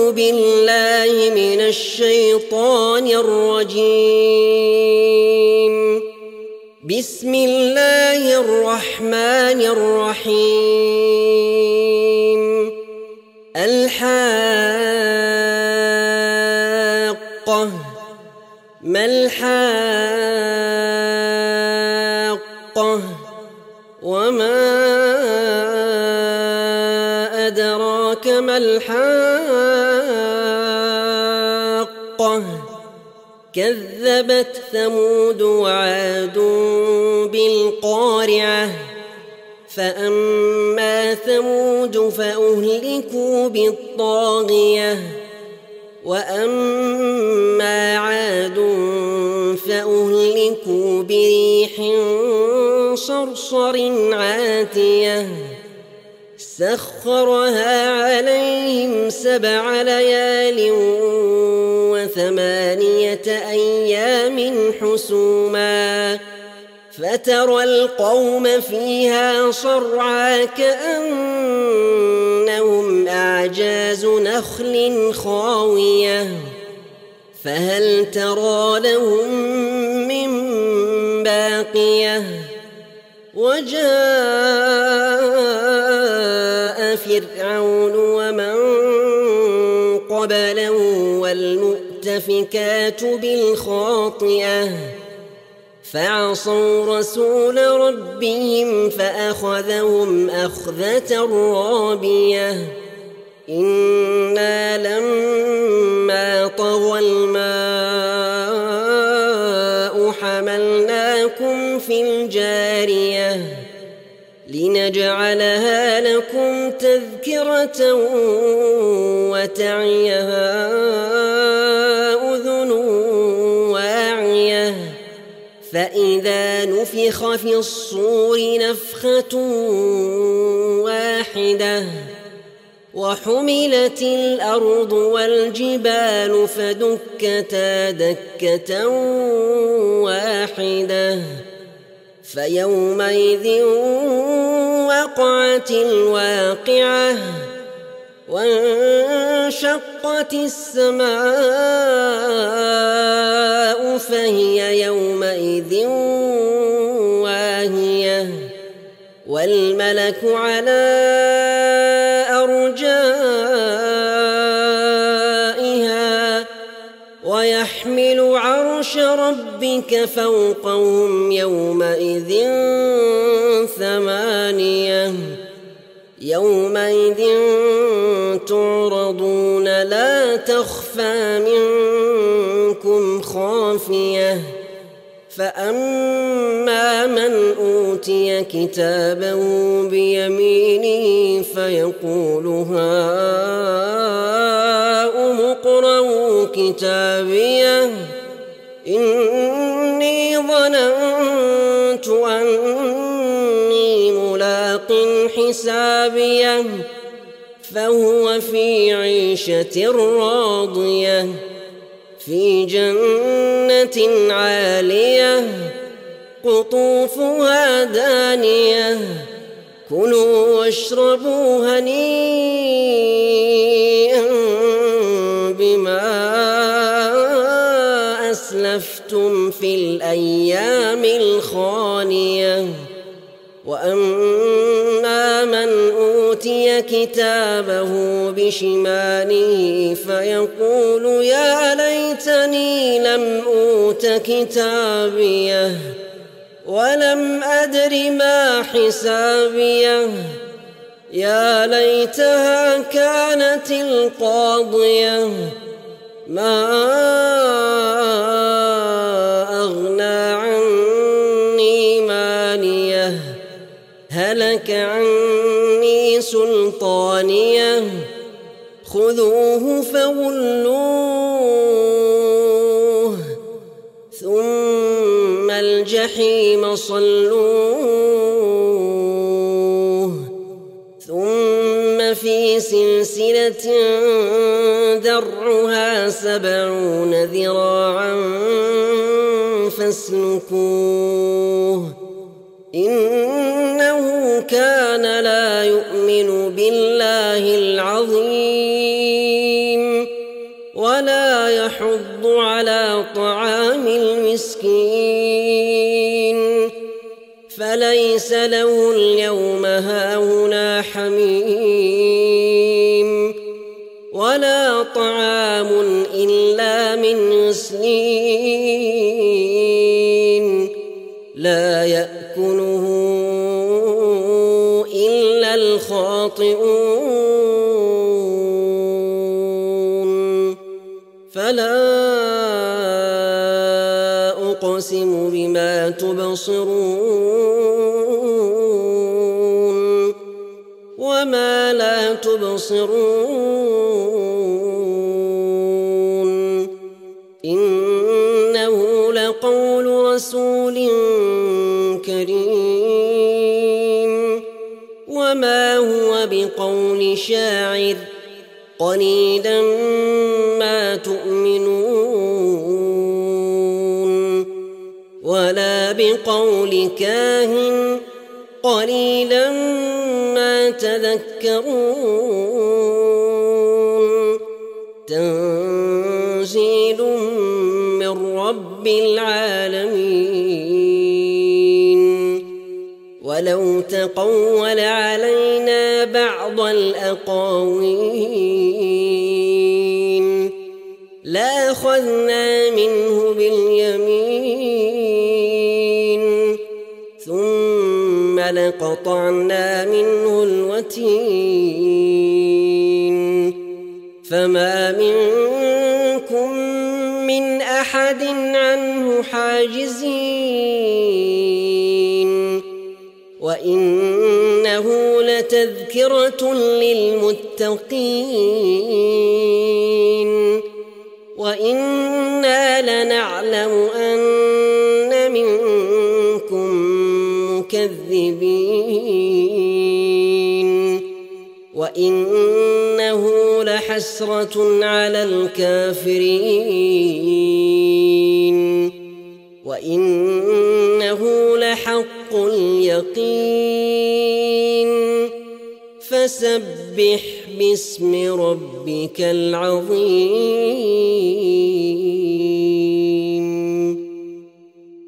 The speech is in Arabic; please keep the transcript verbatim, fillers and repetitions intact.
بالله من الشيطان الرجيم. بسم الله الرحمن الرحيم. الحاقة. ما الحاقة؟ وما أدراك ما الحاقة؟ كذبت ثمود وعاد بالقارعة. فأما ثمود فأهلكوا بالطاغية، وأما عاد فأهلكوا بريح صرصر عاتية سخرها عليهم سبع ليال وثمانية أيام حسوما، فترى القوم فيها صرعى كأنهم أعجاز نخل خاوية، فهل ترى لهم من باقية؟ وجاء فرعون ومن قبله والمؤتفكات بالخاطئة، فعصوا رسول ربهم فأخذهم أخذة رابية. إنا لما طغى الماء حملناكم في الجارية لنجعلها لكم تذكرة وتعيها أذن واعية. فإذا نفخ في الصور نفخة واحدة وحملت الأرض والجبال فدكتا دكة واحدة، فيومئذ وقعت الواقعة، وانشقت السماء فهي يومئذ واهية، والملك على أرجائها ويحمل عرش ربك فوقهم يومئذ ثمانية. يومئذ تعرضون لا تخفى منكم خافية. فأما من أوتي كتابه بيمينه فيقول هاؤم اقرءوا كتابيه إني ظننت أني ملاق حسابيه، فهو في عيشة راضية في جنة عالية قطوفها دانية. كلوا واشربوا هنيئا بما أسلفتم في الأيام الخالية. وأما من أوتي كتابه بشماله فيقول يا ليتني لم أوت كتابيه ولم أدر ما حسابيه، يا ليتها كانت القاضية ما أغنى عني ماليه هلك عني سلطانيه. خذوه فغلوه ثم الجحيم صلوه ثم في سلسلة ذرعها سبعون ذراعا فاسلكوه إنه كان لا يؤمن بالله العظيم يحض على طعام المسكين فليس له اليوم هاهنا حميم ولا طعام إلا من غسلين لا يأكله إلا الخاطئون فلا أقسم بما تبصرون وما لا تبصرون إنه لقول رسول كريم وما هو بقول شاعر قليلا ما تؤمنون ولا بقول كاهن قليلا ما تذكرون تنزيل من رب العالمين ولو تقول علينا بعض الأقاويل لأخذنا منه باليمين ثم لقطعنا منه الوتين فما منكم من أحد عنه حاجزين وإنه لتذكرة للمتقين وإنا لنعلم أن منكم مكذبين وإنه لحسرة على الكافرين وإنه لحق اليقين فسبح باسم ربك العظيم.